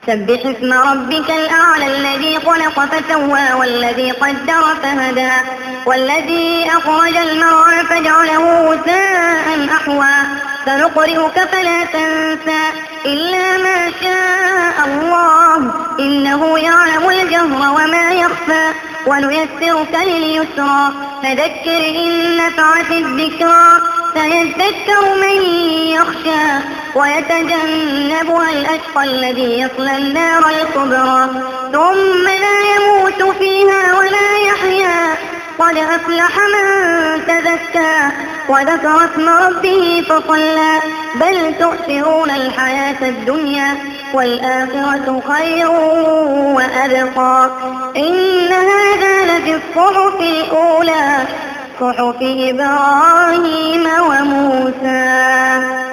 سبح اسم ربك الأعلى الذي خلق فسوى والذي قدر فهدى والذي أخرج المرعى فجعله غثاء أحوى سنقرئك فلا تنسى إلا ما شاء الله إنه يعلم الجهر وما يخفى ونيسرك لليسرى فذكر إن نفعت الذكرى سيذكر من يخشى ويتجنبها الأشقى الذي يصلى النار الكبرى ثم لا يموت فيها ولا يحيا قد أفلح من تزكى وذكر اسم ربه فصلى بل تؤثرون الحياة الدنيا والآخرة خير وأبقى إن هذا لفي الصحف الأولى صحف إبراهيم وموسى.